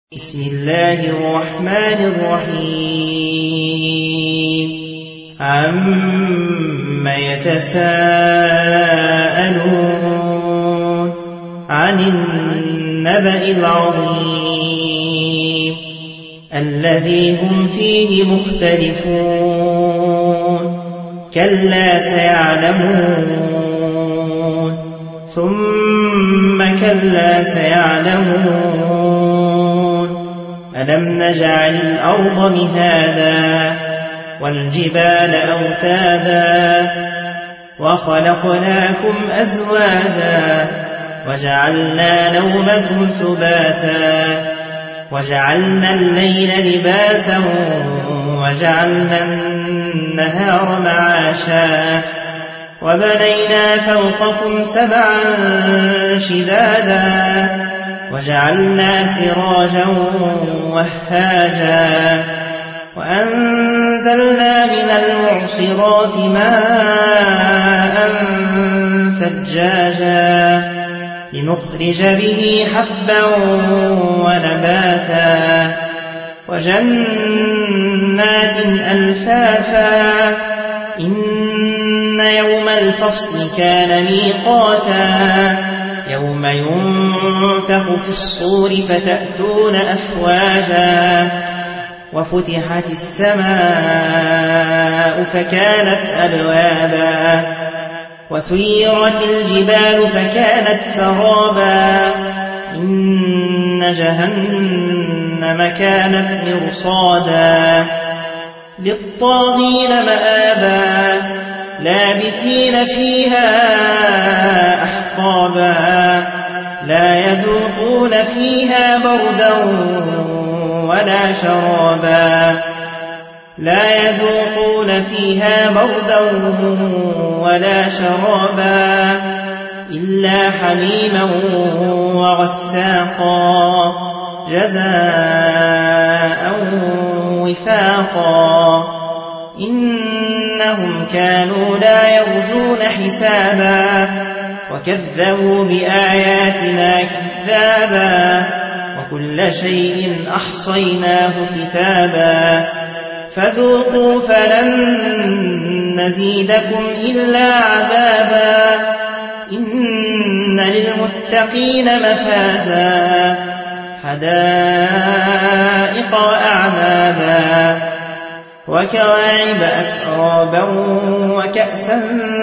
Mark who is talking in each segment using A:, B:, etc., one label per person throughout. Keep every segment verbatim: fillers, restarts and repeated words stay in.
A: بسم الله الرحمن الرحيم عم يتساءلون عن النبأ العظيم الذي هم فيه مختلفون كلا سيعلمون ثم كلا سيعلمون ألم نجعل الأرض مهادا والجبال أوتادا وخلقناكم أزواجا وجعلنا نومكم سباتا وجعلنا الليل لباسا وجعلنا النهار معاشا وبنينا فوقكم سبعا شدادا وجعلنا سراجا وهاجا وأنزلنا من المعصرات ماء ثجاجا لنخرج به حبا ونباتا وجنات ألفافا إن يوم الفصل كان ميقاتا يوم ينفخ في الصور فتأتون أفواجا وفتحت السماء فكانت أبوابا وسيرت الجبال فكانت سرابا إن جهنم كانت مرصادا للطاغين مآبا لابثين فيها أحقابا لا يذوقون فيها بردا ولا شرابا لا يذوقون فيها بردا ولا شرابا إلا حميما وغساقا جزاء وفاقا إنهم كانوا لا يرجون حسابا وكذبوا بآياتنا كذابا وكل شيء أحصيناه كتابا فذوقوا فلن نزيدكم إلا عذابا إن للمتقين مفازا حدائق وأعنابا وكواعب أترابا وكأسا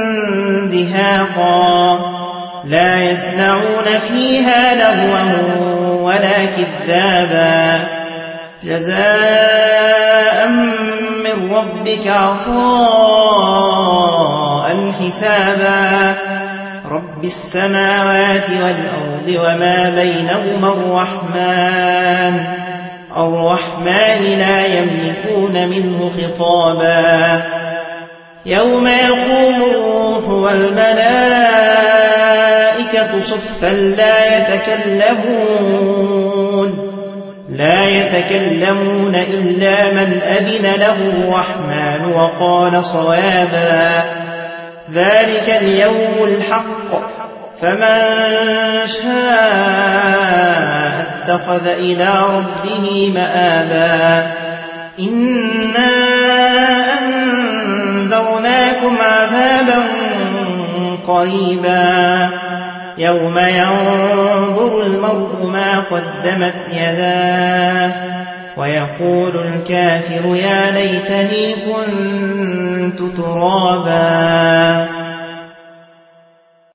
A: دهاقا لا يسمعون فيها لغوا ولا كذابا جزاء من ربك عطاء حسابا رب السماوات والأرض وما بينهما الرحمن الرحمن لا يملكون منه خطابا يوم يقوم الروح والملائكة صفا لا يتكلمون لا يتكلمون إلا من أذن له الرحمن وقال صوابا ذلك اليوم الحق فمن شاء اتخذ إلى ربه مآبا إنا أنذرناكم عذابا قريبا يوم ينظر المرء ما قدمت يداه ويقول الكافر يا ليتني كنت ترابا